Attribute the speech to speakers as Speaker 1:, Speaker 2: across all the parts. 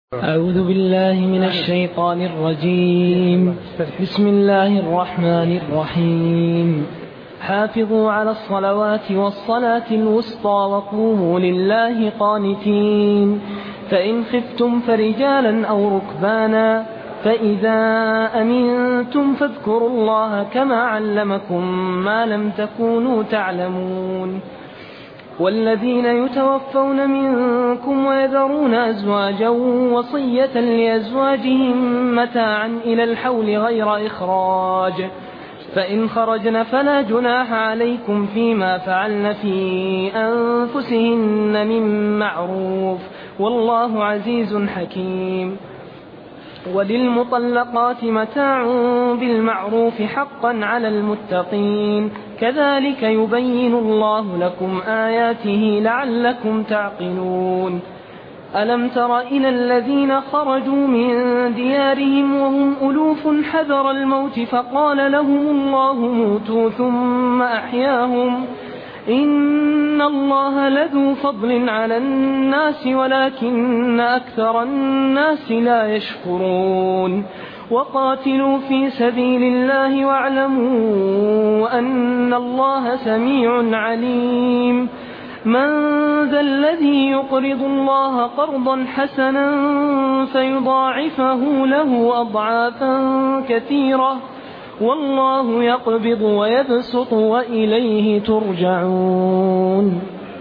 Speaker 1: أعوذ بالله من الشيطان الرجيم. بسم الله الرحمن الرحيم. حافظوا على الصلوات والصلاة الوسطى وقوموا لله قانتين، فإن خفتم فرجالا أو ركبانا، فإذا أمنتم فاذكروا الله كما علمكم ما لم تكونوا تعلمون. والذين يتوفون منكم ويذرون أزواجا وصية لأزواجهم متاعا إلى الحول غير إخراج، فإن خرجن فلا جناح عليكم فيما فعلن في أنفسهن من معروف، والله عزيز حكيم. وللمطلقات متاع بالمعروف حقا على المتقين، كذلك يبين الله لكم آياته لعلكم تعقلون. ألم تر إلى الذين خرجوا من ديارهم وهم ألوف حذر الموت فقال لهم الله موتوا ثم أحياهم، إن الله لذو فضل على الناس ولكن أكثر الناس لا يشكرون. وقاتلوا في سبيل الله واعلموا أن الله سميع عليم. من ذا الذي يقرض الله قرضا حسنا فيضاعفه له أضعافا كثيرة، والله يقبض ويبسط وإليه ترجعون.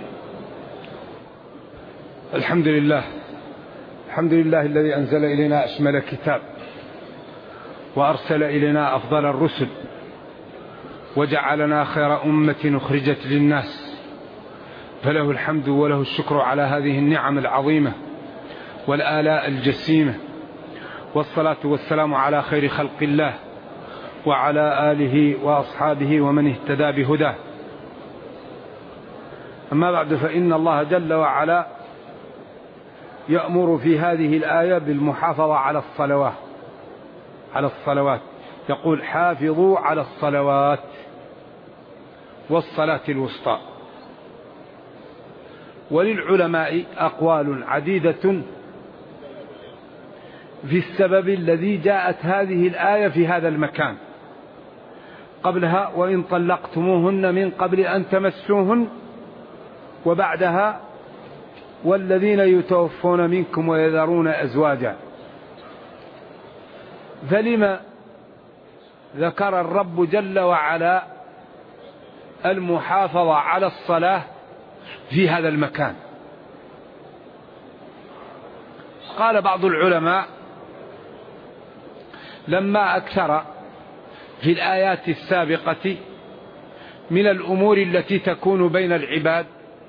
Speaker 2: الحمد لله الذي أنزل إلينا أشمل كتاب، وأرسل إلينا أفضل الرسل، وجعلنا خير أمة أخرجت للناس، فله الحمد وله الشكر على هذه النعم العظيمة والآلاء الجسيمة. والصلاة والسلام على خير خلق الله وعلى آله وأصحابه ومن اهتدى بهداه. أما بعد، فإن الله جل وعلا يأمر في هذه الآية بالمحافظة على الصلوات. يقول: حافظوا على الصلوات والصلاة الوسطى. وللعلماء أقوال عديدة في السبب الذي جاءت هذه الآية في هذا المكان. قبلها: وإن طلقتموهن من قبل أن تمسوهن، وبعدها: والذين يتوفون منكم ويذرون أزواجا. فلما ذكر الرب جل وعلا المحافظة على الصلاة في هذا المكان؟ قال بعض العلماء: لما أكثر في الآيات السابقة من الأمور التي تكون بين العباد،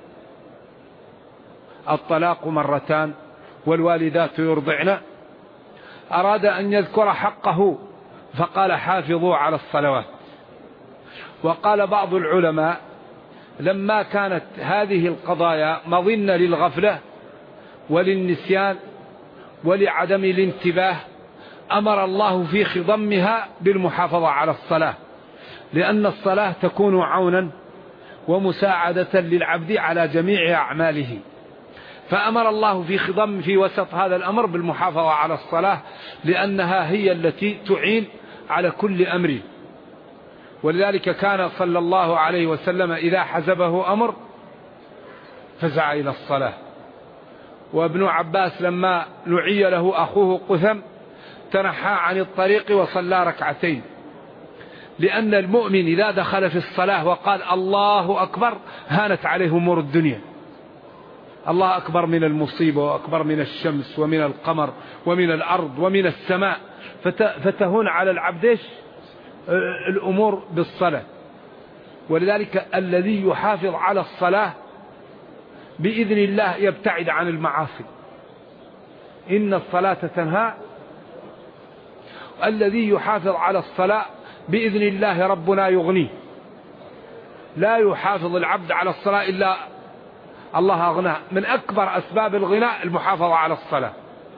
Speaker 2: الطلاق مرتان والوالدات يرضعن، أراد أن يذكر حقه فقال: حافظوا على الصلوات. وقال بعض العلماء: لما كانت هذه القضايا مظنة للغفلة وللنسيان ولعدم الانتباه، أمر الله في خضمها بالمحافظة على الصلاة، لأن الصلاة تكون عونا ومساعدة للعبد على جميع أعماله. فأمر الله في وسط هذا الأمر بالمحافظة على الصلاة، لأنها هي التي تعين على كل أمر. ولذلك كان صلى الله عليه وسلم إذا حزبه أمر فزع إلى الصلاة. وابن عباس لما نعي له أخوه قثم تنحى عن الطريق وصلى ركعتين، لأن المؤمن إذا دخل في الصلاة وقال الله أكبر هانت عليه أمور الدنيا. الله أكبر من المصيبة، وأكبر من الشمس ومن القمر ومن الأرض ومن السماء، فتهون على العبد الأمور بالصلاة. ولذلك الذي يحافظ على الصلاة بإذن الله يبتعد عن المعاصي. إن الصلاة تنهى. الذي يحافظ على الصلاة بإذن الله ربنا يغنيه. لا يحافظ العبد على الصلاة إلا الله أغناه. من أكبر أسباب الغناء المحافظة على الصلاة.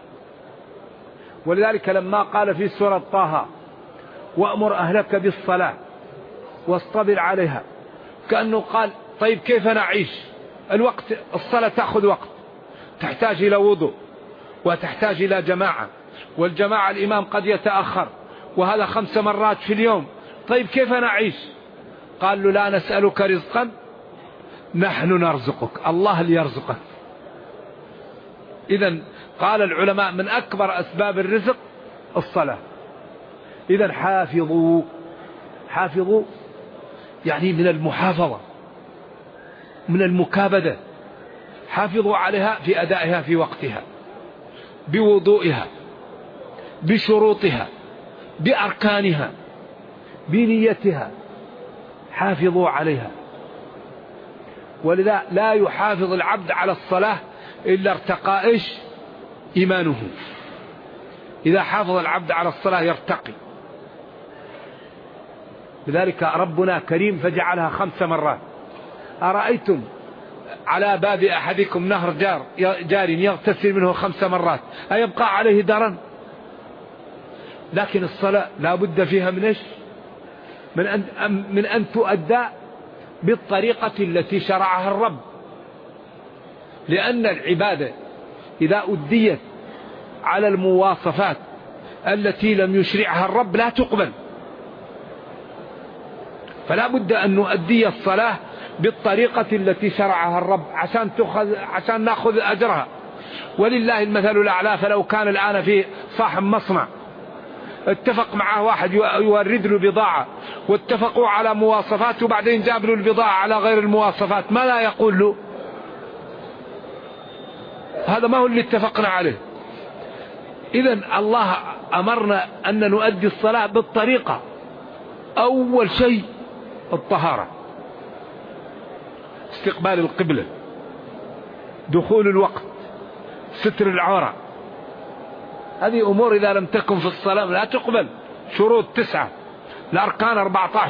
Speaker 2: ولذلك لما قال في سورة طه: وأمر أهلك بالصلاة واصطبر عليها، كأنه قال: طيب كيف نعيش؟ الصلاة تأخذ وقت، تحتاج إلى وضوء، وتحتاج إلى جماعة، والجماعة الإمام قد يتأخر، وهذا 5 مرات في اليوم، طيب كيف نعيش؟ قال له لا نسألك رزقا نحن نرزقك، الله اللي يرزقك. إذن قال العلماء من أكبر أسباب الرزق الصلاة. إذن حافظوا يعني من المحافظة، من المكابدة، حافظوا عليها في أدائها في وقتها، بوضوئها، بشروطها، بأركانها، بنيتها، حافظوا عليها. ولذا لا يحافظ العبد على الصلاة إلا ارتقى إيمانه. إذا حافظ العبد على الصلاة يرتقي. لذلك ربنا كريم فجعلها 5 مرات. أرأيتم على باب أحدكم نهر جار يغتسل منه 5 مرات أيبقى عليه درن؟ لكن الصلاة لا بد فيها من من أن تؤدى بالطريقة التي شرعها الرب، لأن العبادة إذا أديت على المواصفات التي لم يشرعها الرب لا تقبل. فلا بد أن نؤدي الصلاة بالطريقة التي شرعها الرب عشان نأخذ أجرها. ولله المثل الأعلى. فلو كان الآن في صاحب مصنع اتفق معه واحد يورد له بضاعة، واتفقوا على مواصفات، وبعدين جاب له البضاعة على غير المواصفات، ما لا يقول له هذا ما هو اللي اتفقنا عليه. إذن الله أمرنا أن نؤدي الصلاة بالطريقة. أول شيء الطهارة، استقبال القبلة، دخول الوقت، ستر العورة. هذه أمور إذا لم تكن في الصلاة لا تقبل. شروط 9، الأركان 14.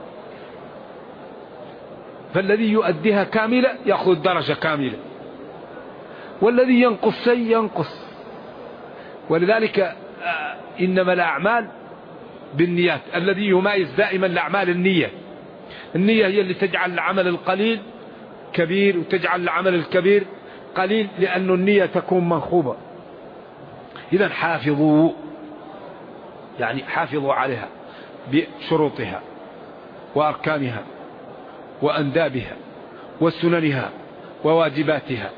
Speaker 2: فالذي يؤديها كاملة يأخذ درجة كاملة، والذي ينقص شيء ينقص. ولذلك إنما الأعمال بالنيات. الذي يميز دائما الأعمال النية. النية هي اللي تجعل العمل القليل كبير، وتجعل العمل الكبير قليل، لأن النية تكون منخوبة. إذن حافظوا، يعني حافظوا عليها بشروطها وأركانها وأندابها وسننها وواجباتها.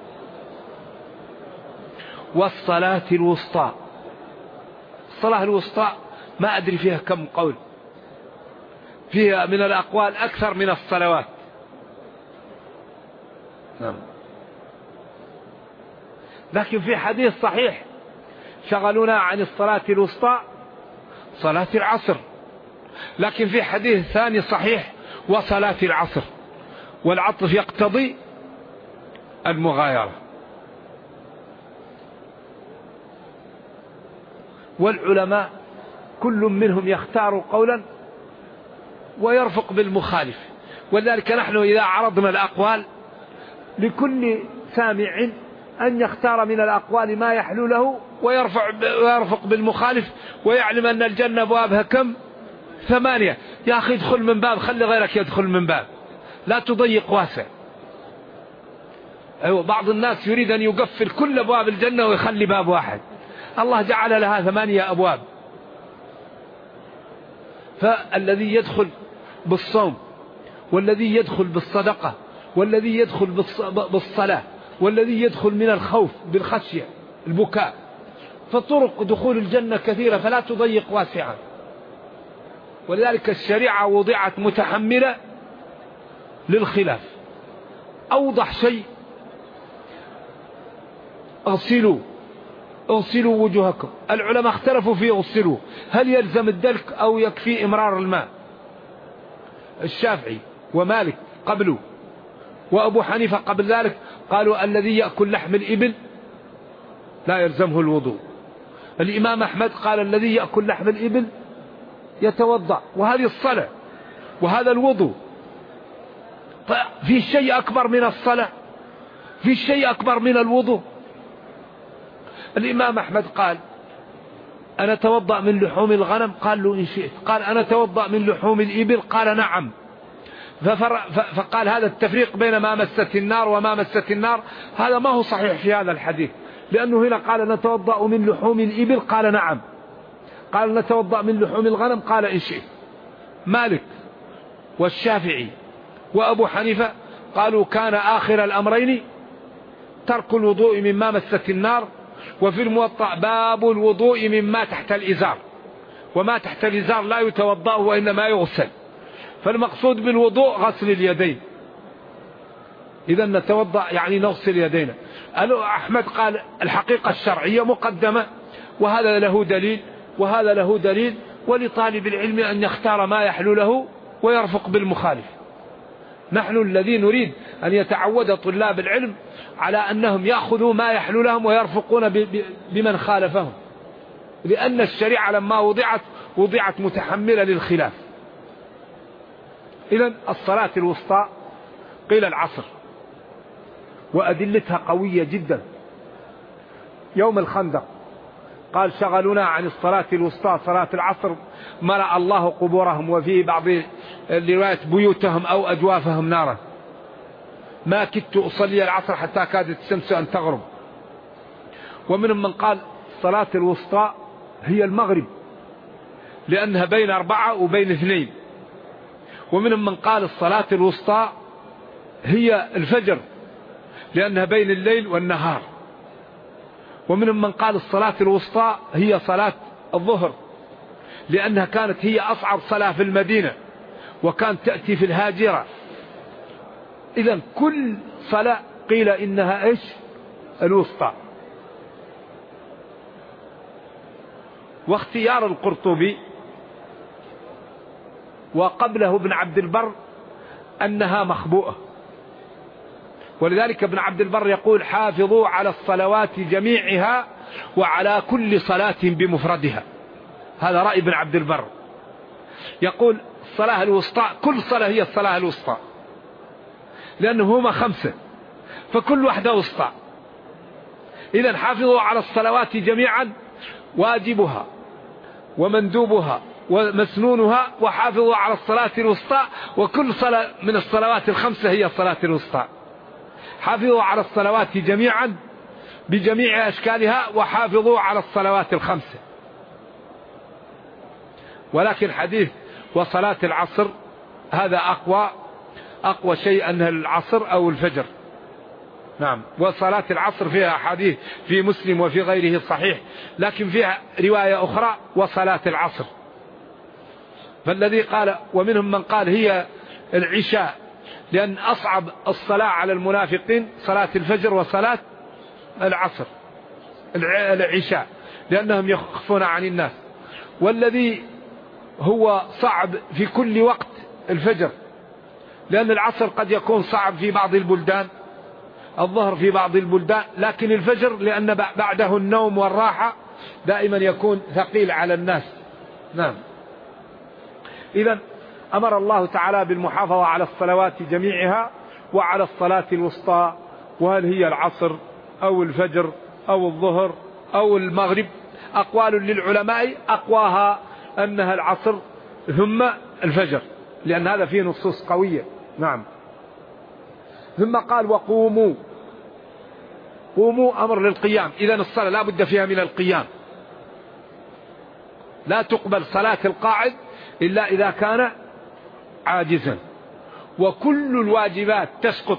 Speaker 2: والصلاة الوسطى. الصلاة الوسطى ما أدري فيها كم قول، فيها من الأقوال أكثر من الصلوات. نعم. لكن في حديث صحيح شغلونا عن الصلاة الوسطى صلاة العصر، لكن في حديث ثاني صحيح وصلاة العصر، والعطف يقتضي المغايرة. والعلماء كل منهم يختار قولا ويرفق بالمخالف. ولذلك نحن إذا عرضنا الأقوال لكل سامع أن يختار من الأقوال ما يحلو له ويرفق بالمخالف، ويعلم أن الجنة أبوابها كم؟ 8. يا أخي ادخل من باب، خلي غيرك يدخل من باب، لا تضيق واسع. أيوة، بعض الناس يريد أن يقفل كل أبواب الجنة ويخلي باب واحد. الله جعل لها 8 أبواب. فالذي يدخل بالصوم، والذي يدخل بالصدقة، والذي يدخل بالصلاة، والذي يدخل من الخوف بالخشية البكاء، فطرق دخول الجنة كثيرة، فلا تضيق واسعا. ولذلك الشريعة وضعت متحملة للخلاف. أوضح شيء اغسلوا وجوهكم. العلماء اختلفوا في اغسلوا، هل يلزم الدلك أو يكفي إمرار الماء؟ الشافعي ومالك قبله وأبو حنيفة قبل ذلك قالوا الذي يأكل لحم الإبل لا يلزمه الوضوء. الإمام أحمد قال الذي يأكل لحم الإبل يتوضأ. وهذه الصلاة وهذا الوضوء. في شيء أكبر من الصلاة؟ في شيء أكبر من الوضوء؟ الإمام أحمد قال أنا توضأ من لحوم الغنم، قال له إن شئت. قال أنا توضأ من لحوم الإبل، قال نعم. فقال هذا التفريق بين ما مست النار وما مست النار هذا ما هو صحيح في هذا الحديث، لأنه هنا قال نتوضأ من لحوم الإبل، قال نعم. قال نتوضأ من لحوم الغنم، قال إن شئت. مالك والشافعي وأبو حنيفة قالوا كان آخر الأمرين ترك الوضوء مما مست النار. وفي الموطأ باب الوضوء مما تحت الإزار، وما تحت الإزار لا يتوضأ وإنما يغسل. فالمقصود بالوضوء غسل اليدين. إذا نتوضأ يعني نغسل يدينا. أحمد قال الحقيقة الشرعية مقدمة، وهذا له دليل وهذا له دليل، ولطالب العلم أن يختار ما يحلو له ويرفق بالمخالف. نحن الذي نريد أن يتعود طلاب العلم على أنهم يأخذوا ما يحلو لهم ويرفقون بمن خالفهم، لأن الشريعة لما وضعت متحملة للخلاف. إذن الصلاة الوسطى قيل العصر، وأدلتها قوية جدا. يوم الخندق قال شغلونا عن الصلاة الوسطى صلاة العصر، ملأ الله قبورهم وفي بعض الروايات بيوتهم أو أجوافهم نارا. ما كدت أصلي العصر حتى كادت الشمس أن تغرب. ومنهم من قال الصلاة الوسطى هي المغرب لأنها بين 4 وبين 2. ومنهم من قال الصلاة الوسطى هي الفجر لأنها بين الليل والنهار. ومنهم من قال الصلاة الوسطى هي صلاة الظهر لأنها كانت هي أصعب صلاة في المدينة وكانت تأتي في الهاجرة. إذن كل صلاة قيل إنها إيش؟ الوسطى. واختيار القرطبي وقبله ابن عبد البر أنها مخبوءة، ولذلك ابن عبد البر يقول حافظوا على الصلوات جميعها وعلى كل صلاة بمفردها. هذا رأي ابن عبد البر. يقول الصلاة الوسطى كل صلاة هي الصلاة الوسطى، لأنه هما 5 فكل واحدة وسطى. إذن حافظوا على الصلوات جميعا، واجبها ومندوبها ومسنونها، وحافظوا على الصلاة الوسطى، وكل صلاة من الصلوات ال5 هي الصلاة الوسطى. حافظوا على الصلوات جميعا بجميع أشكالها، وحافظوا على الصلوات ال5. ولكن حديث وصلاة العصر هذا أقوى شيء أنها العصر أو الفجر. نعم. وصلاة العصر فيها حديث في مسلم وفي غيره الصحيح، لكن فيها رواية أخرى وصلاة العصر. فالذي قال ومنهم من قال هي العشاء، لأن أصعب الصلاة على المنافقين صلاة الفجر وصلاة العصر العشاء، لأنهم يخفون عن الناس. والذي هو صعب في كل وقت الفجر، لأن العصر قد يكون صعب في بعض البلدان، الظهر في بعض البلدان، لكن الفجر لأن بعده النوم والراحة دائما يكون ثقيل على الناس. نعم. إذن أمر الله تعالى بالمحافظة على الصلوات جميعها وعلى الصلاة الوسطى. وهل هي العصر أو الفجر أو الظهر أو المغرب؟ أقوال للعلماء، أقواها أنها العصر ثم الفجر، لأن هذا فيه نصوص قوية. نعم. ثم قال وقوموا. قوموا أمر للقيام. إذن الصلاة لا بد فيها من القيام، لا تقبل صلاة القاعد إلا إذا كان عاجزا. وكل الواجبات تسقط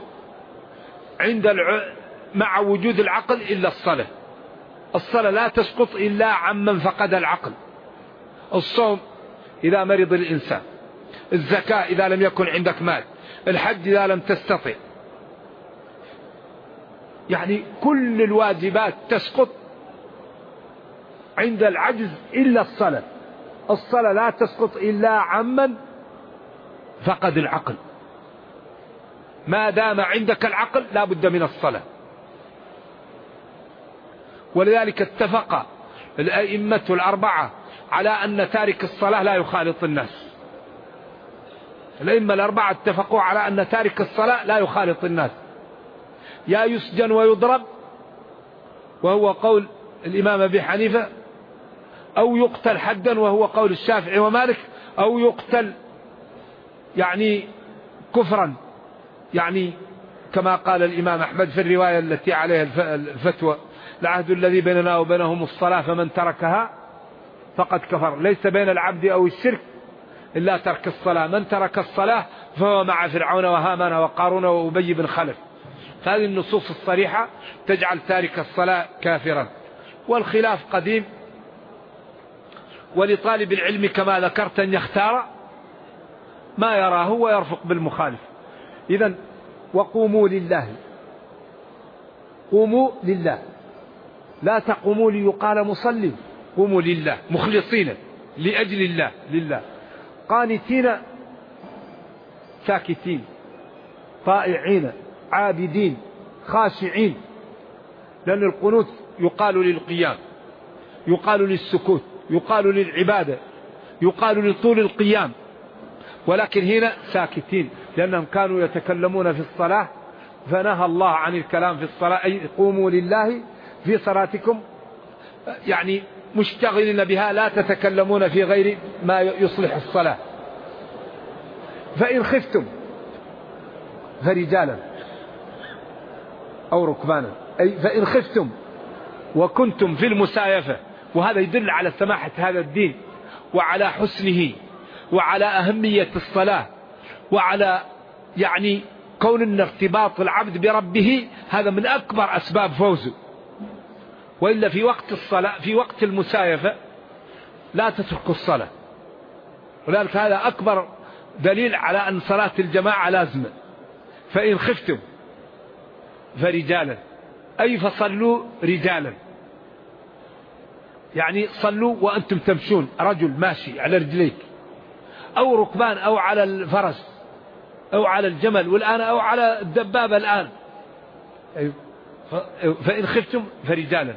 Speaker 2: مع وجود العقل إلا الصلاة. الصلاة لا تسقط إلا عمن فقد العقل. الصوم إذا مرض الإنسان، الزكاة إذا لم يكن عندك مال، الحج إذا لم تستطع. يعني كل الواجبات تسقط عند العجز إلا الصلاة. الصلاة لا تسقط إلا عمن فقد العقل. ما دام عندك العقل لا بد من الصلاة. ولذلك اتفق الأئمة الأربعة على أن تارك الصلاة لا يخالط الناس. الأئمة الأربعة اتفقوا على أن تارك الصلاة لا يخالط الناس، يا يسجن ويضرب وهو قول الإمام أبي حنيفة، أو يقتل حدا وهو قول الشافعي ومالك، أو يقتل يعني كفرا، يعني كما قال الإمام أحمد في الرواية التي عليها الفتوى. العهد الذي بيننا وبينهم الصلاة فمن تركها فقد كفر. ليس بين العبد أو الشرك إلا ترك الصلاة، من ترك الصلاة فهو مع فرعون وهامان وقارون وأبي بن خلف. هذه النصوص الصريحة تجعل تارك الصلاة كافرا. والخلاف قديم، ولطالب العلم كما ذكرت أن يختار ما يراه ويرفق بالمخالف. إذن وقوموا لله، قوموا لله، لا تقوموا ليقال مصلي، قوموا لله مخلصين لأجل الله، لله قانتين ساكتين طائعين عابدين خاشعين. لأن القنوت يقال للقيام، يقال للسكوت، يقال للعبادة، يقال لطول القيام، ولكن هنا ساكتين لأنهم كانوا يتكلمون في الصلاة فنهى الله عن الكلام في الصلاة، أي قوموا لله في صلاتكم يعني مشتغلين بها، لا تتكلمون في غير ما يصلح الصلاة. فإن خفتم فرجالا أو ركبانا، أي فإن خفتم وكنتم في المسايفة، وهذا يدل على سماحة هذا الدين وعلى حسنه وعلى أهمية الصلاة وعلى يعني كون أن ارتباط العبد بربه هذا من أكبر أسباب فوزه. وإلا في وقت الصلاة في وقت المسايفة لا تتركوا الصلاة، ولذلك هذا أكبر دليل على أن صلاة الجماعة لازمة. فإن خفتم فرجالا، أي فصلوا رجالا، يعني صلوا وأنتم تمشون، رجل ماشي على رجليك أو ركبان أو على الفرس أو على الجمل والآن أو على الدبابة الآن. فإن خفتم فرجالا،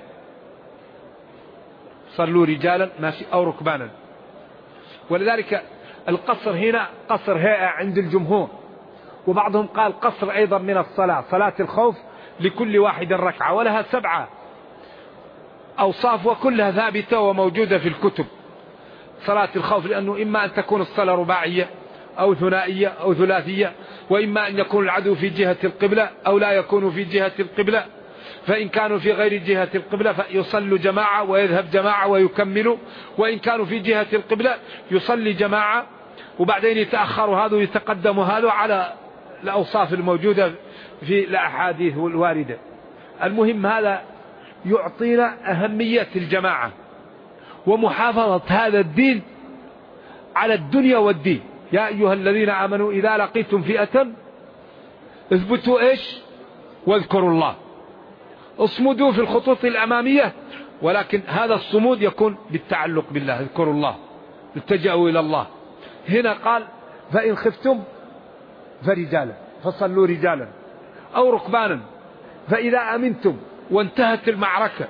Speaker 2: صلوا رجالا ماشي أو ركبانا. ولذلك القصر هنا قصر هيئة عند الجمهور، وبعضهم قال قصر أيضا من الصلاة، صلاة الخوف لكل واحد ركعة، ولها 7 أوصاف وكلها ثابتة وموجودة في الكتب. صلاة الخوف لأنه إما أن تكون الصلاة رباعية أو ثنائية أو ثلاثية، وإما أن يكون العدو في جهة القبلة أو لا يكون في جهة القبلة، فإن كانوا في غير جهة القبلة فيصلوا جماعة ويذهب جماعة ويكملوا، وإن كانوا في جهة القبلة يصلي جماعة وبعدين يتأخر هذا ويتقدم هذا على الأوصاف الموجودة في الأحاديث الواردة. المهم هذا يعطينا أهمية الجماعة ومحافظة هذا الدين على الدنيا والدين. يا أيها الذين آمنوا إذا لقيتم فئة اثبتوا إيش واذكروا الله، اصمدوا في الخطوط الأمامية، ولكن هذا الصمود يكون بالتعلق بالله، اذكروا الله، التجأوا إلى الله. هنا قال فإن خفتم فرجالا، فصلوا رجالا أو ركبانا، فإذا أمنتم وانتهت المعركة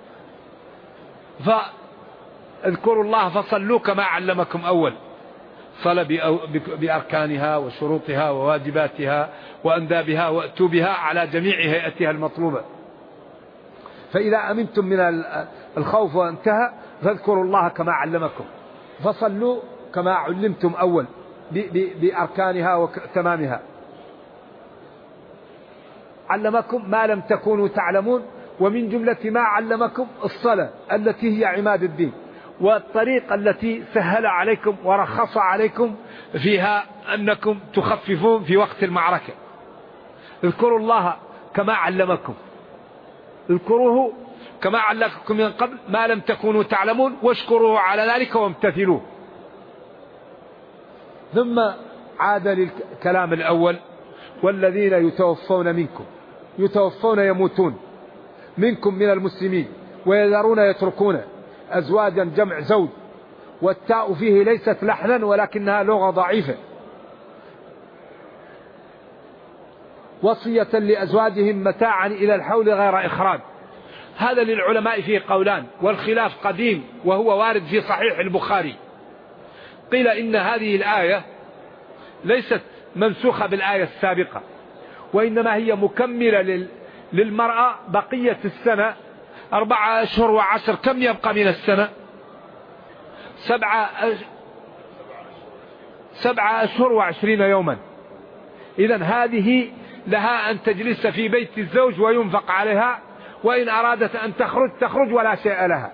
Speaker 2: فاذكروا الله فصلوا كما علمكم أول، صلى بأركانها وشروطها وواجباتها وأندابها وأتوا بها على جميع هيئتها المطلوبة. فإذا أمنتم من الخوف وانتهى فاذكروا الله كما علمكم، فصلوا كما علمتم أول بأركانها وتمامها. علمكم ما لم تكونوا تعلمون، ومن جملة ما علمكم الصلاة التي هي عماد الدين، والطريقة التي سهل عليكم ورخص عليكم فيها أنكم تخففون في وقت المعركة. اذكروا الله كما علمكم، اذكروه كما علمكم من قبل ما لم تكونوا تعلمون واشكروه على ذلك وامتثلوه. ثم عاد للكلام الأول والذين يتوفون منكم، يتوفون يموتون منكم من المسلمين ويذرون يتركون أزواجا جمع زوج، والتاء فيه ليست لحنا ولكنها لغة ضعيفة، وصية لأزواجهم متاعا إلى الحول غير إخراج. هذا للعلماء فيه قولان، والخلاف قديم وهو وارد في صحيح البخاري. قيل إن هذه الآية ليست منسوخة بالآية السابقة، وإنما هي مكملة للمرأة بقية السنة 4 أشهر و10. كم يبقى من السنة؟ 7 أشهر و20 يوما. إذن هذه لها أن تجلس في بيت الزوج وينفق عليها وإن أرادت أن تخرج ولا شيء لها.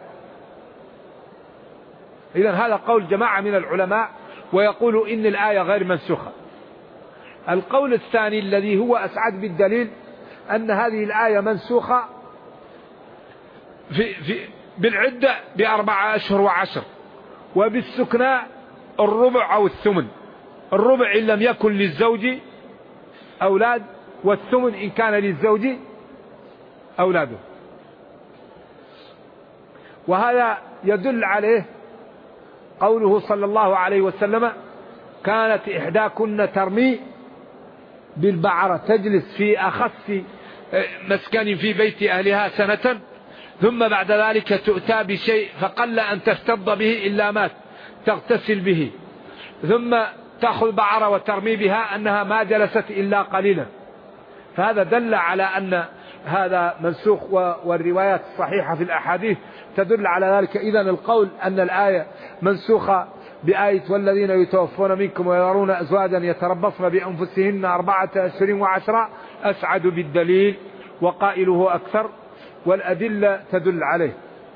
Speaker 2: إذن هذا قول جماعة من العلماء، ويقول إن الآية غير منسوخة. القول الثاني الذي هو أسعد بالدليل أن هذه الآية منسوخة بالعدة ب4 أشهر و10، وبالسكنى الربع أو الثمن. الربع إن لم يكن للزوج أولاد، والثمن إن كان للزوج أولاده. وهذا يدل عليه قوله صلى الله عليه وسلم: كانت إحداكن ترمي بالبعرة تجلس في أخص مسكن في بيت أهلها سنة، ثم بعد ذلك تؤتى بشيء فقل أن تفتض به إلا مات، تغتسل به، ثم تأخذ بعرة وترمي بها، أنها ما جلست إلا قليلا. فهذا دل على أن هذا منسوخ، والروايات الصحيحة في الأحاديث تدل على ذلك. إذن القول أن الآية منسوخة بآية والذين يتوفون منكم ويذرون أزواجا يتربصن بأنفسهن 4 أشهر و10 أسعد بالدليل، وقائله أكثر، والأدلة تدل عليه.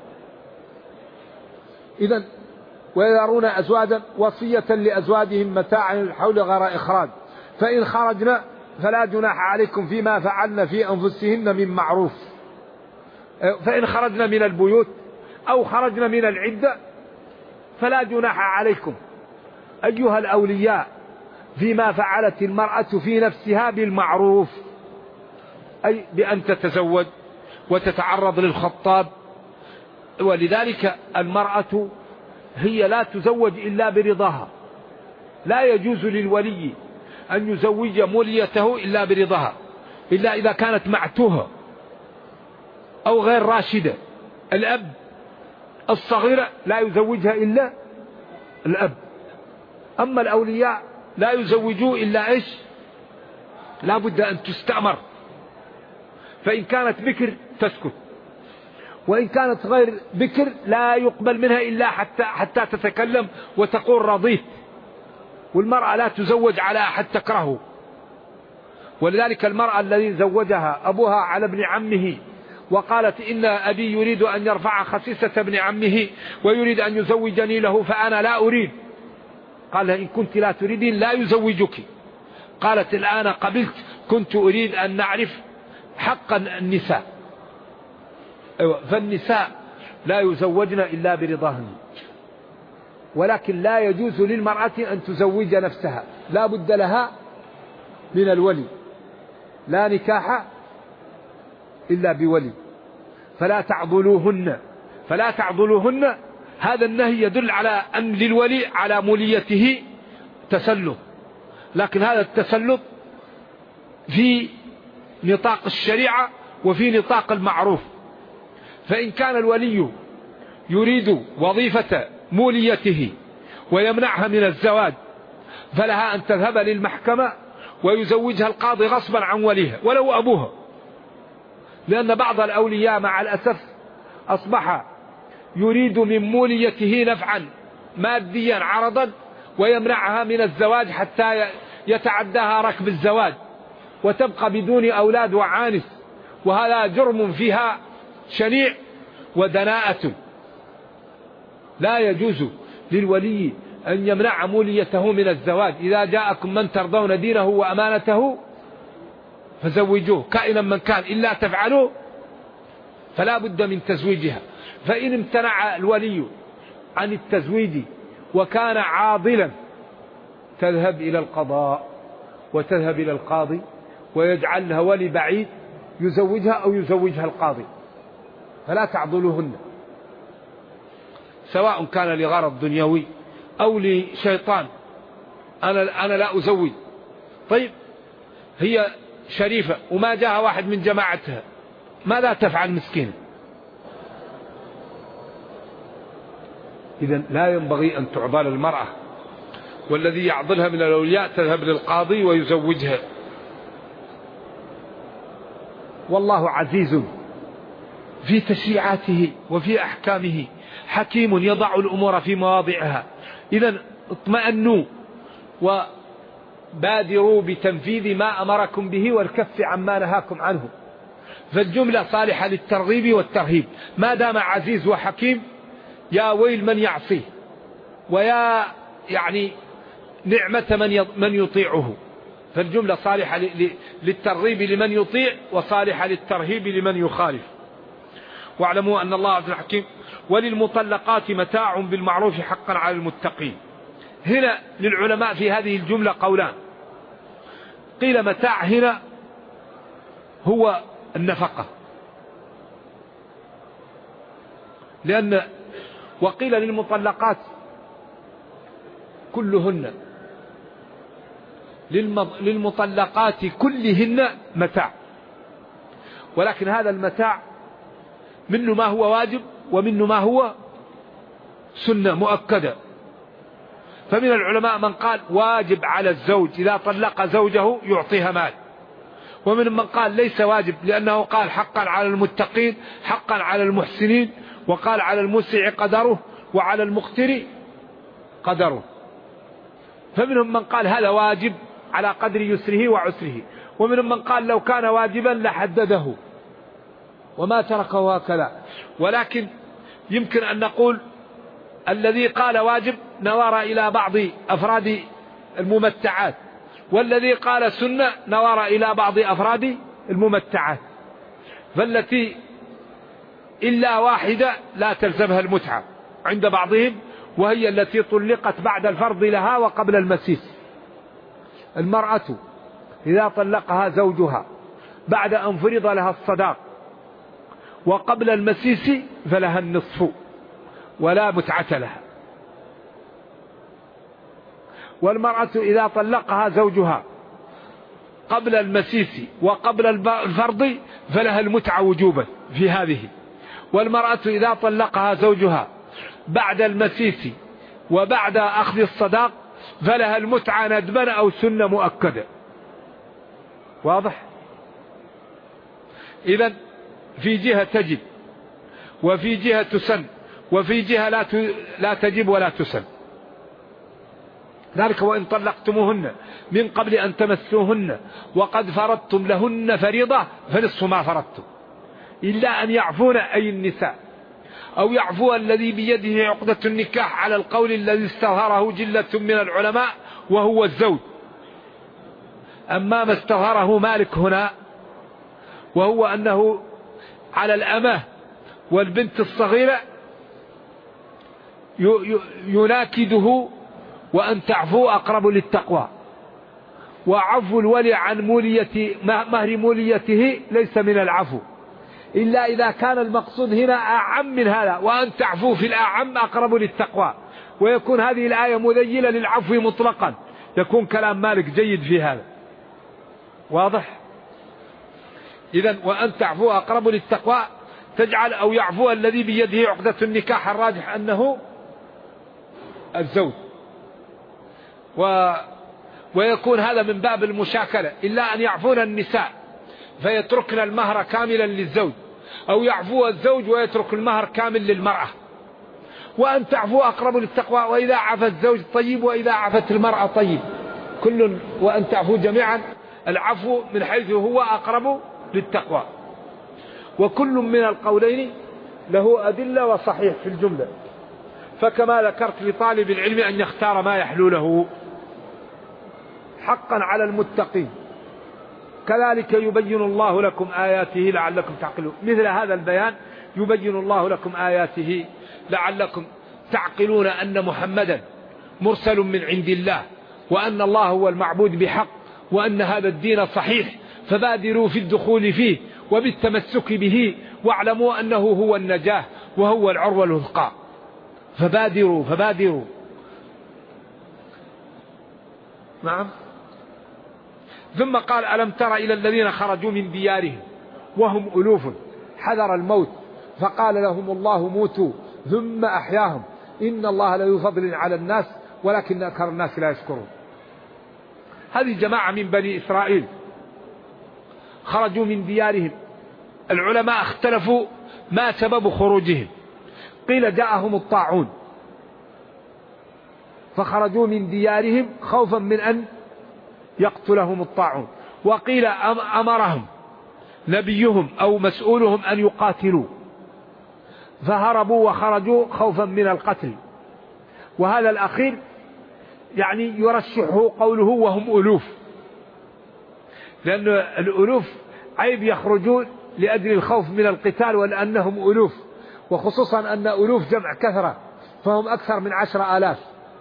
Speaker 2: إذن ويذرون أزواجا وصية لأزواجهم متاعا للحول غير إخراج، فإن خرجنا فلا جناح عليكم فيما فعلن في أنفسهن من معروف. فإن خرجنا من البيوت أو خرجنا من العدة فلا جناح عليكم أيها الأولياء فيما فعلت المرأة في نفسها بالمعروف، أي بأن تتزوج وتتعرض للخطاب. ولذلك المرأة هي لا تزوج إلا برضاها، لا يجوز للولي أن يزوج موليته إلا برضاها، إلا إذا كانت معتوهة أو غير راشدة. الأب الصغيرة لا يزوجها إلا الأب. أما الأولياء لا يزوجوا إلا إيش؟ لا بد أن تستأمر. فإن كانت بكر تسكت، وإن كانت غير بكر لا يقبل منها إلا حتى تتكلم وتقول رضيت. والمرأة لا تزوج على أحد تكرهه. ولذلك المرأة الذي زوجها أبوها على ابن عمه وقالت إن أبي يريد أن يرفع خسيسة ابن عمه ويريد أن يزوجني له فأنا لا أريد، قال لها: إن كنت لا تريدين لا يزوجك. قالت: الآن قبلت، كنت أريد أن نعرف حق النساء. فالنساء لا يزوجن إلا برضاهن، ولكن لا يجوز للمرأة أن تزوج نفسها، لا بد لها من الولي، لا نكاح إلا بولي. فلا تعضلوهن. هذا النهي يدل على أن للولي على موليته تسلط، لكن هذا التسلط في نطاق الشريعة وفي نطاق المعروف. فإن كان الولي يريد وظيفة موليته ويمنعها من الزواج فلها أن تذهب للمحكمة ويزوجها القاضي غصبا عن وليها ولو أبوها، لأن بعض الأولياء مع الأسف أصبح يريد من موليته نفعا ماديا عرضا ويمنعها من الزواج حتى يتعداها ركب الزواج وتبقى بدون أولاد وعانس، وهذا جرم فيها شنيع ودناءة. لا يجوز للولي أن يمنع موليته من الزواج. إذا جاءكم من ترضون دينه وأمانته فزوجوه كائنا من كان، إلا تفعلوا فلا بد من تزويجها. فإن امتنع الولي عن التزويج وكان عاضلا تذهب إلى القضاء وتذهب إلى القاضي ويجعل لها ولي بعيد يزوجها أو يزوجها القاضي. فلا تعضلوهن، سواء كان لغرض دنيوي أو لشيطان. أنا لا أزوج. طيب هي شريفة وما جاء واحد من جماعتها، ماذا تفعل مسكين؟ إذن لا ينبغي أن تعضل المرأة، والذي يعضلها من الأولياء تذهب للقاضي ويزوجها. والله عزيز في تشريعاته وفي أحكامه حكيم يضع الأمور في مواضعها. إذن اطمئنوا وبادروا بتنفيذ ما أمركم به والكف عما نهاكم عنه. فالجملة صالحة للترغيب والترهيب ما دام عزيز وحكيم. يا ويل من يعصيه، ويا يعني نعمة من يطيعه. فالجملة صالحة للترغيب لمن يطيع، وصالحة للترهيب لمن يخالف. واعلموا أن الله عز حكيم. وللمطلقات متاع بالمعروف حقا على المتقين. هنا للعلماء في هذه الجملة قولان. قيل متاع هنا هو النفقة، وقيل للمطلقات كلهن، للمطلقات كلهن متاع، ولكن هذا المتاع منه ما هو واجب ومنه ما هو سنة مؤكدة. فمن العلماء من قال واجب على الزوج إذا طلق زوجه يعطيها مال، ومن من قال ليس واجب، لأنه قال حقا على المتقين، حقا على المحسنين، وقال على المسع قدره وعلى المقتر قدره. فمنهم من قال هذا واجب على قدر يسره وعسره، ومنهم من قال لو كان واجبا لحدده وما تركه هكذا. ولكن يمكن أن نقول الذي قال واجب نظر إلى بعض أفراد الممتعات، والذي قال سنة نظر إلى بعض أفراد الممتعات، فالتي إلا واحدة لا تلزمها المتعة عند بعضهم، وهي التي طلقت بعد الفرض لها وقبل المسيس. المرأة إذا طلقها زوجها بعد أن فرض لها الصداق وقبل المسيس فلها النصف ولا متعة لها. والمرأة إذا طلقها زوجها قبل المسيس وقبل الفرض فلها المتعة وجوبا في هذه. والمرأة إذا طلقها زوجها بعد المسيس وبعد أخذ الصداق فلها المتعة ندبا أو سنة مؤكدة. واضح؟ إذن في جهة تجب، وفي جهة تسن، وفي جهة لا تجب ولا تسن. ذلك وإن طلقتموهن من قبل أن تمسوهن وقد فرضتم لهن فريضة فنصف ما فرضتم، إلا أن يعفون أي النساء، أو يعفو الذي بيده عقدة النكاح على القول الذي استظهره جلة من العلماء وهو الزوج. أما ما استظهره مالك هنا وهو أنه على الأمة والبنت الصغيرة يناكده، وأن تعفو أقرب للتقوى. وعفو الولي عن مهر موليته ليس من العفو، إلا إذا كان المقصود هنا أعم من هذا، وأن تعفو في الأعم أقرب للتقوى، ويكون هذه الآية مذيلة للعفو مطلقا، يكون كلام مالك جيد في هذا. واضح؟ إذن وأن تعفو أقرب للتقوى تجعل أو يعفو الذي بيده عقدة النكاح، الراجح أنه الزوج، ويكون هذا من باب المشاكلة، إلا أن يعفون النساء فيتركن المهر كاملا للزوج، أو يعفو الزوج ويترك المهر كامل للمرأة. وأن تعفو أقرب للتقوى، وإذا عفى الزوج طيب وإذا عفت المرأة طيب، كل وأن تعفو جميعا العفو من حيث هو أقرب للتقوى. وكل من القولين له أدلة وصحيح في الجملة، فكما ذكرت لطالب العلم أن يختار ما يحلو له. حقا على المتقين. كذلك يبين الله لكم آياته لعلكم تعقلون. مثل هذا البيان يبين الله لكم آياته لعلكم تعقلون أن محمدا مرسل من عند الله، وأن الله هو المعبود بحق، وأن هذا الدين صحيح، فبادروا في الدخول فيه وبالتمسك به، واعلموا أنه هو النجاة وهو العروة الوثقى. فبادروا. نعم. ثم قال ألم تر إلى الذين خرجوا من ديارهم وهم ألوف حذر الموت فقال لهم الله موتوا ثم أحياهم إن الله لذو فضل على الناس ولكن أكثر الناس لا يشكرون. هذه جماعة من بني إسرائيل خرجوا من ديارهم. العلماء اختلفوا ما سبب خروجهم. قيل جاءهم الطاعون فخرجوا من ديارهم خوفا من أن يقتلهم الطاعون، وقيل أمرهم نبيهم أو مسؤولهم أن يقاتلوا، فهربوا وخرجوا خوفا من القتل. وهذا الأخير يعني يرشحه قوله وهم ألوف، لأن الألوف عيب يخرجون لأجل الخوف من القتال ولأنهم ألوف، وخصوصا أن ألوف جمع كثرة فهم أكثر من 10,000.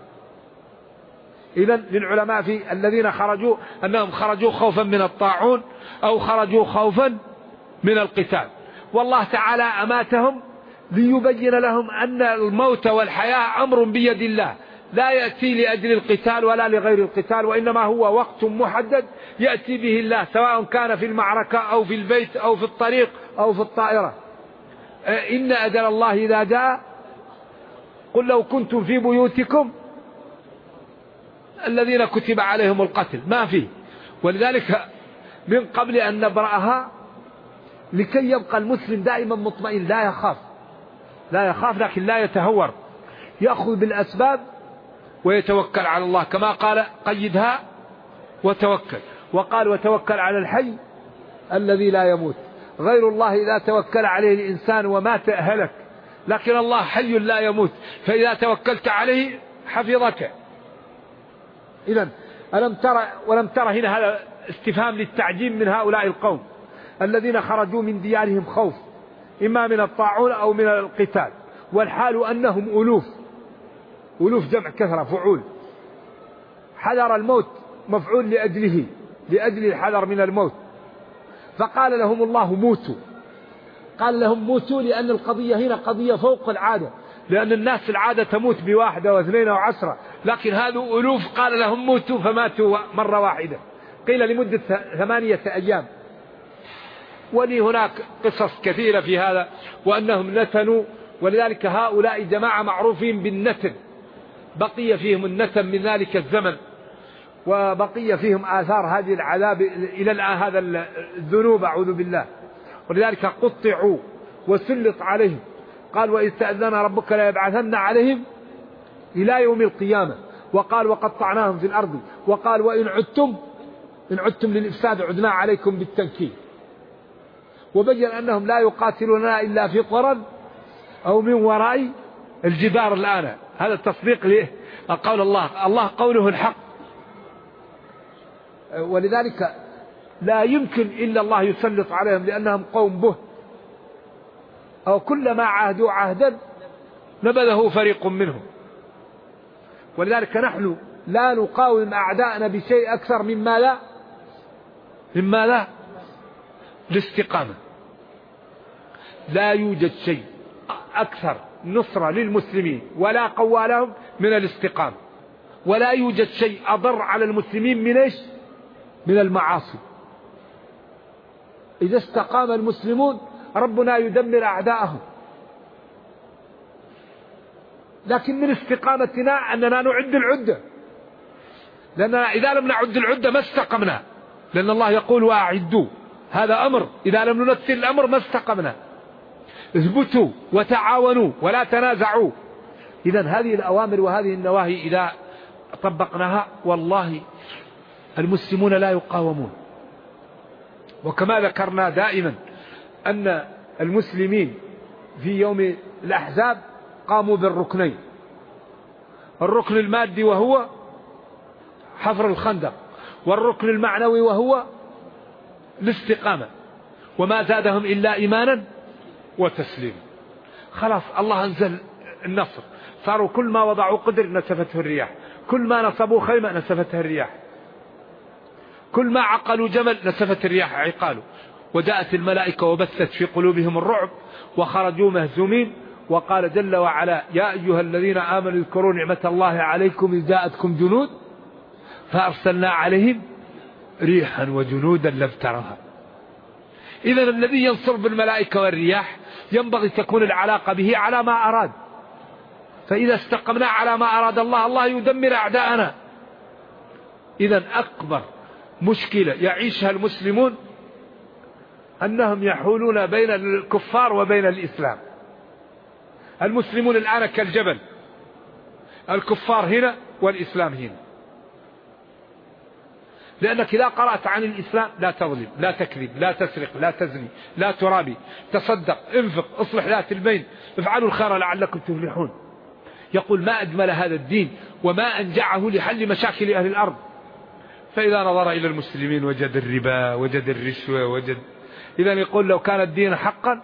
Speaker 2: إذن للعلماء في الذين خرجوا أنهم خرجوا خوفا من الطاعون أو خرجوا خوفا من القتال، والله تعالى أماتهم ليبين لهم أن الموت والحياة أمر بيد الله، لا يأتي لأجل القتال ولا لغير القتال، وإنما هو وقت محدد يأتي به الله، سواء كان في المعركة أو في البيت أو في الطريق أو في الطائرة. إن أجل الله إذا جاء قل لو كنتم في بيوتكم الذين كتب عليهم القتل ما فيه. ولذلك من قبل أن نبرأها لكي يبقى المسلم دائما مطمئن، لا يخاف لكن لا يتهور، يأخذ بالأسباب ويتوكل على الله، كما قال قيدها وتوكل، وقال وتوكل على الحي الذي لا يموت. غير الله إذا توكل عليه الإنسان ومات أهلك، لكن الله حي لا يموت، فإذا توكلت عليه حفظك. إذن ولم ترى هنا هذا استفهام للتعجيم من هؤلاء القوم الذين خرجوا من ديارهم خوف إما من الطاعون أو من القتال، والحال أنهم ألوف جمع كثرة فعول. حذر الموت مفعول لأجل الحذر من الموت، فقال لهم الله موتوا. قال لهم موتوا لأن القضية هنا قضية فوق العادة، لأن الناس العادة تموت ب1 و2 و10، لكن هذا ألوف قال لهم موتوا فماتوا مرة واحدة، قيل لمدة 8 أيام. ولي هناك قصص كثيرة في هذا، وأنهم نتنوا، ولذلك هؤلاء جماعة معروفين بالنتن، بقي فيهم النتن من ذلك الزمن، وبقي فيهم آثار هذه العذاب إلى الآن، هذا الذنوب أعوذ بالله. ولذلك قطعوا وسلط عليهم، قال وإذ تأذن ربك ليبعثن عليهم إلى يوم القيامة، وقال وقطعناهم في الأرض، وقال وإن عدتم للإفساد عدنا عليكم بالتنكيل. وبين أنهم لا يقاتلوننا إلا في قرى أو من وراء الجدار الآن. هذا التصديق لقول الله قوله الحق، ولذلك لا يمكن إلا الله يسلط عليهم لأنهم قوم به، أو كلما عاهدوا عهدا نبذه فريق منهم. ولذلك نحن لا نقاوم أعداءنا بشيء أكثر مما لا الاستقامة. لا يوجد شيء أكثر نصرة للمسلمين ولا قوى لهم من الاستقامة، ولا يوجد شيء أضر على المسلمين من المعاصي. إذا استقام المسلمون ربنا يدمر أعداءهم، لكن من استقامتنا أننا نعد العدة، لأننا إذا لم نعد العدة ما استقمنا، لأن الله يقول وأعدوا، هذا أمر، إذا لم ننفذ الأمر ما استقمنا. اثبتوا وتعاونوا ولا تنازعوا. إذن هذه الأوامر وهذه النواهي إذا طبقناها والله المسلمون لا يقاومون. وكما ذكرنا دائما أن المسلمين في يوم الأحزاب قاموا بالركنين، الركن المادي وهو حفر الخندق، والركن المعنوي وهو الاستقامة، وما زادهم إلا إيمانا وتسليما. خلاص الله أنزل النصر، صاروا كل ما وضعوا قدر نسفته الرياح، كل ما نصبوا خيمة نسفتها الرياح، كل ما عقلوا جمل نسفت الرياح عقاله، وجاءت الملائكة وبثت في قلوبهم الرعب وخرجوا مهزومين. وقال جل وعلا يا أيها الذين آمنوا اذكروا نعمة الله عليكم إذ جاءتكم جنود فأرسلنا عليهم ريحا وجنودا لم ترها. إذن الذي ينصر بالملائكة والرياح ينبغي تكون العلاقة به على ما أراد، فإذا استقمنا على ما أراد الله يدمر أعداءنا. إذن أكبر مشكلة يعيشها المسلمون أنهم يحولون بين الكفار وبين الإسلام. المسلمون الآن كالجبل، الكفار هنا والإسلام هنا. لأنك إذا قرأت عن الإسلام لا تظلم، لا تكذب، لا تسرق، لا تزني، لا ترابي، تصدق، انفق، اصلح ذات البين، افعلوا الخير لعلكم تفلحون. يقول ما أجمل هذا الدين وما أنجعه لحل مشاكل أهل الأرض. فإذا نظر إلى المسلمين وجد الربا، وجد الرشوة، إذا يقول لو كان الدين حقا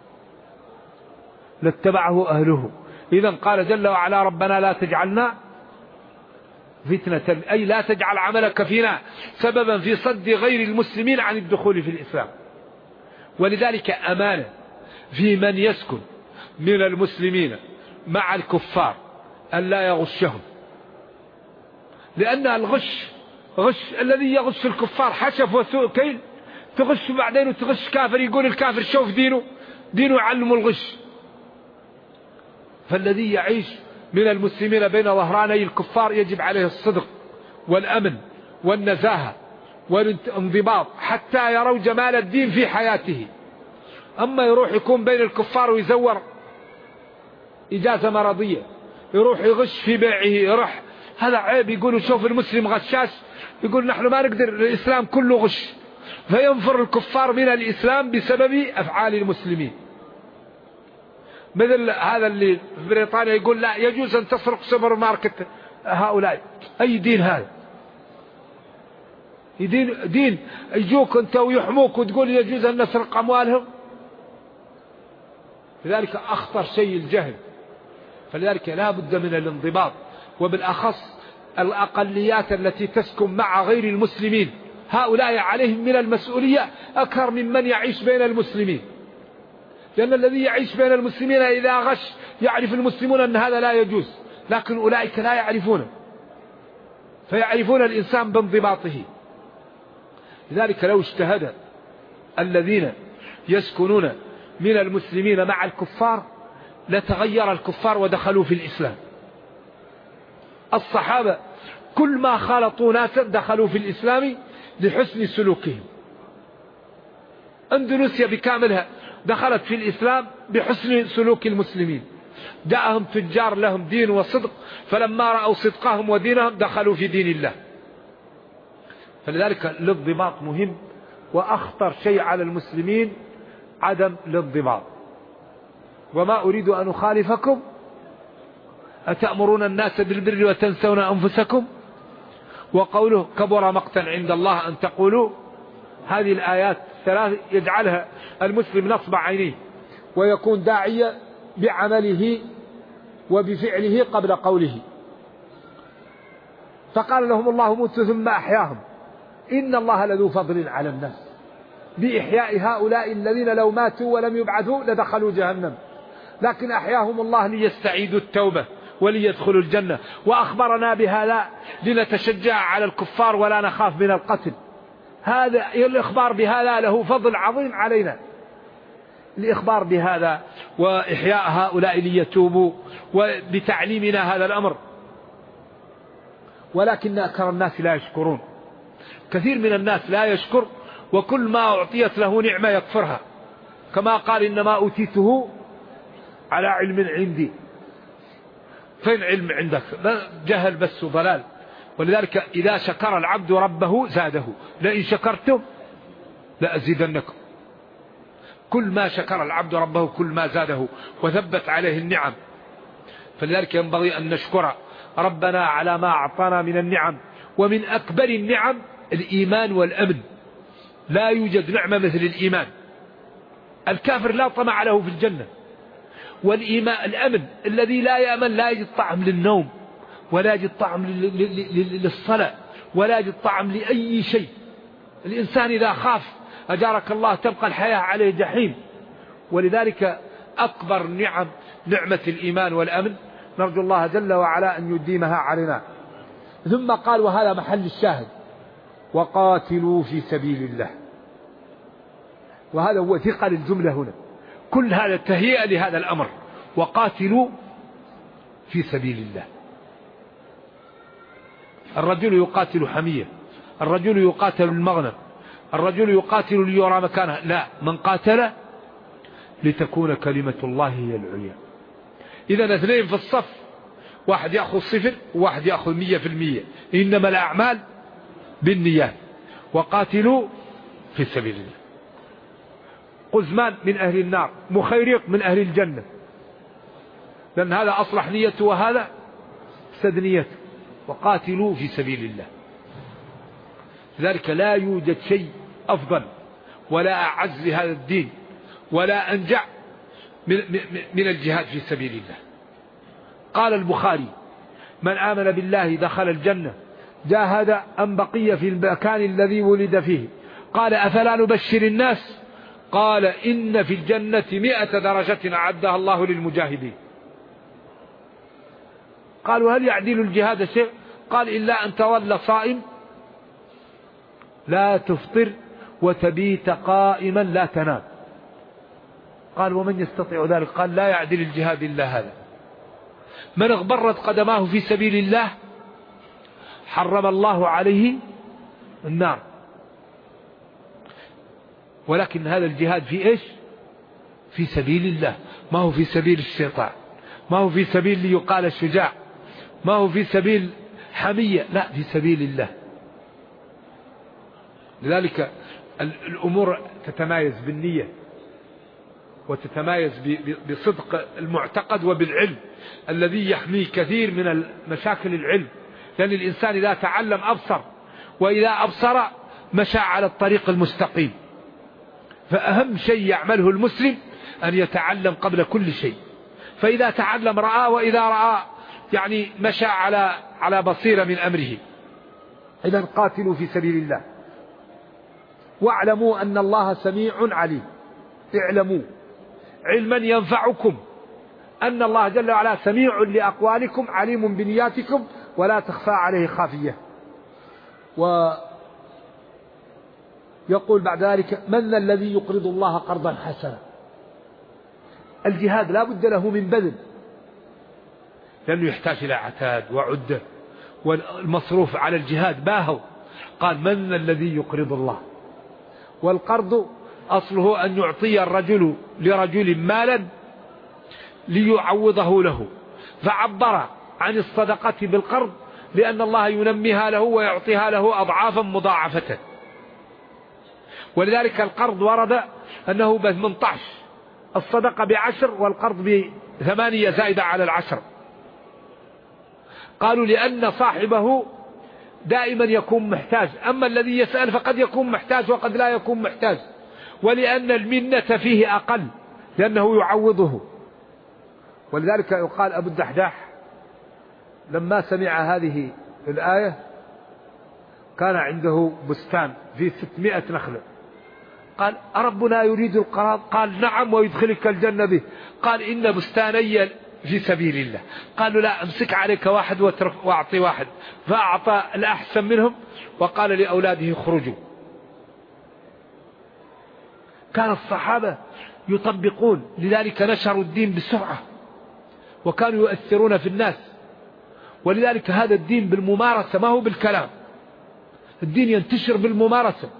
Speaker 2: لاتبعه أهله. إذا قال جل وعلا ربنا لا تجعلنا فتنة، أي لا تجعل عملك فينا سببا في صد غير المسلمين عن الدخول في الإسلام. ولذلك أمانة في من يسكن من المسلمين مع الكفار أن لا يغشهم، لأن الغش الذي يغش الكفار حشف وسوء كيل. تغش بعدين وتغش كافر، يقول الكافر شوف دينه يعلم الغش. فالذي يعيش من المسلمين بين ظهراني الكفار يجب عليه الصدق والأمن والنزاهة والانضباط حتى يروا جمال الدين في حياته. أما يروح يكون بين الكفار ويزور إجازة مرضية، يروح يغش في بيعه، يروح هذا عيب. يقولوا شوف المسلم غشاش، يقول نحن ما نقدر، الإسلام كله غش. فينفر الكفار من الإسلام بسبب أفعال المسلمين. مثل هذا اللي في بريطانيا يقول لا يجوز أن تسرق سوبر ماركت. هؤلاء أي دين هذا؟ دين يجوك أنت ويحموك وتقول يجوز أن نسرق أموالهم. لذلك أخطر شيء الجهل. فلذلك لا بد من الانضباط، وبالأخص الأقليات التي تسكن مع غير المسلمين، هؤلاء عليهم من المسؤولية أكثر من من يعيش بين المسلمين. لأن الذي يعيش بين المسلمين إذا غش يعرف المسلمون أن هذا لا يجوز، لكن أولئك لا يعرفونه، فيعرفون الإنسان بانضباطه. لذلك لو اجتهد الذين يسكنون من المسلمين مع الكفار لتغير الكفار ودخلوا في الإسلام. الصحابة كل ما خالطوا ناسا دخلوا في الإسلام لحسن سلوكهم. أندونيسيا بكاملها دخلت في الإسلام بحسن سلوك المسلمين. جاءهم تجار لهم دين وصدق، فلما رأوا صدقهم ودينهم دخلوا في دين الله. فلذلك الانضباط مهم، وأخطر شيء على المسلمين عدم الانضباط. وما أريد أن أخالفكم أتأمرون الناس بالبر وتنسون أنفسكم. وقوله كبر مقتا عند الله أن تقولوا. هذه الآيات ثلاث يجعلها المسلم نصب عينيه ويكون داعية بعمله وبفعله قبل قوله. فقال لهم الله موتوا ثم أحياهم إن الله لذو فضل على الناس بإحياء هؤلاء الذين لو ماتوا ولم يبعثوا لدخلوا جهنم، لكن أحياهم الله ليستعيدوا التوبة وليدخلوا الجنة. وأخبرنا بهذا لنتشجع على الكفار ولا نخاف من القتل. هذا الإخبار بهذا له فضل عظيم علينا، الإخبار بهذا وإحياء هؤلاء ليتوبوا وبتعليمنا هذا الأمر. ولكن أكثر الناس لا يشكرون. كثير من الناس لا يشكر، وكل ما أعطيت له نعمة يكفرها، كما قال إنما أوتيته على علم عندي. فين علم عندك؟ جهل بس وضلال. ولذلك إذا شكر العبد ربه زاده، لئن شكرتم لأزيدنكم. كل ما شكر العبد ربه كل ما زاده وثبت عليه النعم. فلذلك ينبغي أن نشكر ربنا على ما أعطانا من النعم. ومن أكبر النعم الإيمان والأمن. لا يوجد نعمة مثل الإيمان. الكافر لا طمع له في الجنة. والإيمان الأمن الذي لا يأمن لا يجد طعم للنوم، ولا يجد طعم للصلاة، ولا يجد طعم لأي شيء. الإنسان إذا خاف أجارك الله تبقى الحياة عليه جحيم. ولذلك أكبر نعم نعمة الإيمان والأمن. نرجو الله جل وعلا أن يديمها علينا. ثم قال وهذا محل الشاهد وقاتلوا في سبيل الله. وهذا هو ثقل الجملة هنا، كل هذا تهيئة لهذا الأمر. وقاتلوا في سبيل الله. الرجل يقاتل حمية، الرجل يقاتل المغنم، الرجل يقاتل ليرى مكانه. لا، من قاتل لتكون كلمة الله هي العليا. إذا اثنين في الصف، واحد يأخذ 0 وواحد يأخذ 100%. إنما الأعمال بالنيات. وقاتلوا في سبيل الله. قزمان من أهل النار، مخيرق من أهل الجنة، لأن هذا أصلح نيته وهذا سد نيته. وقاتلوا في سبيل الله. لذلك لا يوجد شيء أفضل ولا أعز لهذا الدين ولا أنجع من الجهاد في سبيل الله. قال البخاري: من آمن بالله دخل الجنة، جاهد أم بقي في المكان الذي ولد فيه. قال: أفلا نبشر الناس؟ قال: إن في الجنة 100 درجة أعدها الله للمجاهدين. قالوا: هل يعدل الجهاد شيء؟ قال: إلا أن تولى صائم لا تفطر وتبيت قائما لا تنام. قال: ومن يستطيع ذلك؟ قال: لا يعدل الجهاد إلا هذا. من اغبرت قدماه في سبيل الله حرم الله عليه النار. ولكن هذا الجهاد في إيش؟ في سبيل الله، ما هو في سبيل الشيطان، ما هو في سبيل ليقال الشجاع، ما هو في سبيل حمية، لا، في سبيل الله. لذلك الأمور تتمايز بالنية، وتتمايز بصدق المعتقد وبالعلم الذي يحمي كثير من مشاكل العلم. لأن الإنسان إذا تعلم أبصر، وإذا أبصر مشى على الطريق المستقيم. فأهم شيء يعمله المسلم أن يتعلم قبل كل شيء. فإذا تعلم رأى، وإذا رأى يعني مشى على بصيرة من أمره. إذن قاتلوا في سبيل الله واعلموا أن الله سميع عليم. اعلموا علما ينفعكم أن الله جل وعلا سميع لأقوالكم عليم بنياتكم ولا تخفى عليه خافية. ويقول بعد ذلك: من الذي يقرض الله قرضا حسنا؟ الجهاد لا بد له من بذل، لأنه يحتاج إلى عتاد وعدة، والمصروف على الجهاد باهو. قال: من الذي يقرض الله؟ والقرض أصله أن يعطي الرجل لرجل مالا ليعوضه له، فعبر عن الصدقة بالقرض لأن الله ينميها له ويعطيها له أضعافا مضاعفة. ولذلك القرض ورد أنه ب18، الصدقة ب10 والقرض ب8 زائدة على 10. قالوا: لأن صاحبه دائما يكون محتاج، أما الذي يسأل فقد يكون محتاج وقد لا يكون محتاج، ولأن المنة فيه أقل لأنه يعوضه. ولذلك يقال أبو الدحداح لما سمع هذه الآية كان عنده بستان فيه 600 نخلة. قال: أربنا يريد القراض؟ قال: نعم، ويدخلك الجنة به. قال: إن بستاني في سبيل الله. قالوا: لا، امسك عليك واحد واعطي واحد. فأعطى الأحسن منهم وقال لأولاده: خرجوا. كان الصحابة يطبقون، لذلك نشروا الدين بسرعة وكانوا يؤثرون في الناس. ولذلك هذا الدين بالممارسة ما هو بالكلام، الدين ينتشر بالممارسة.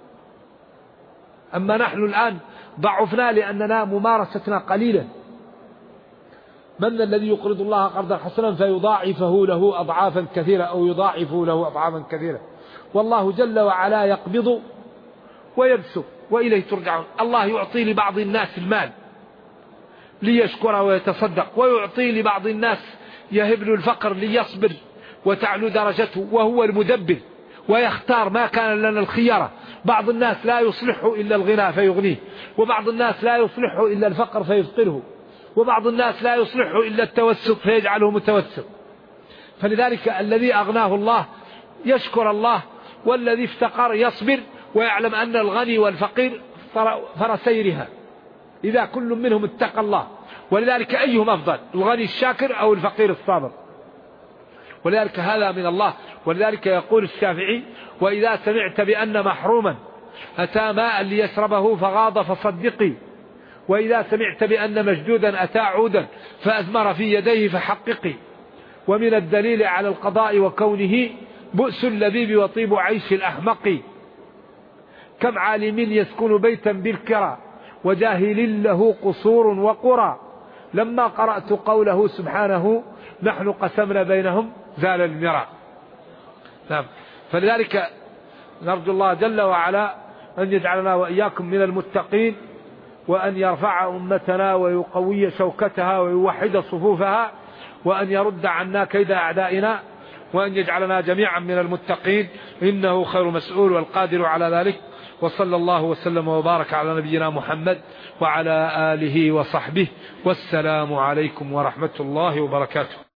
Speaker 2: أما نحن الآن ضعفنا لأننا ممارستنا قليلا. من الذي يقرض الله قرضا حسنا فيضاعفه له أضعافا كثيرة، أو يضاعفه له أضعافا كثيرة. والله جل وعلا يقبض ويبسط وإليه ترجعون. الله يعطي لبعض الناس المال ليشكر ويتصدق، ويعطي لبعض الناس يهب له الفقر ليصبر وتعلو درجته، وهو المدبر ويختار، ما كان لنا الخيارة. بعض الناس لا يصلحه إلا الغنى فيغنيه، وبعض الناس لا يصلحه إلا الفقر فيفقره، وبعض الناس لا يصلحه إلا التوسط فيجعله متوسط. فلذلك الذي أغناه الله يشكر الله، والذي افتقر يصبر ويعلم أن الغني والفقير فرسيرها، إذا كل منهم اتقى الله. ولذلك أيهم أفضل، الغني الشاكر أو الفقير الصابر؟ ولذلك هذا من الله. ولذلك يقول الشافعي: وإذا سمعت بأن محروما أتى ماء ليشربه فغاض فصدقي، وإذا سمعت بأن مشدودا أتى عودا فأزمر في يديه فحققي. ومن الدليل على القضاء وكونه بؤس اللبيب وطيب عيش الأحمق. كم عالم يسكن بيتا بالكرى وجاهل له قصور وقرى، لما قرأت قوله سبحانه نحن قسمنا بينهم زال المرى. نعم. فلذلك نرجو الله جل وعلا أن يجعلنا وإياكم من المتقين، وأن يرفع أمتنا ويقوي شوكتها ويوحد صفوفها، وأن يرد عنا كيد أعدائنا، وأن يجعلنا جميعا من المتقين، إنه خير مسؤول والقادر على ذلك. وصلى الله وسلم وبارك على نبينا محمد وعلى آله وصحبه، والسلام عليكم ورحمة الله وبركاته.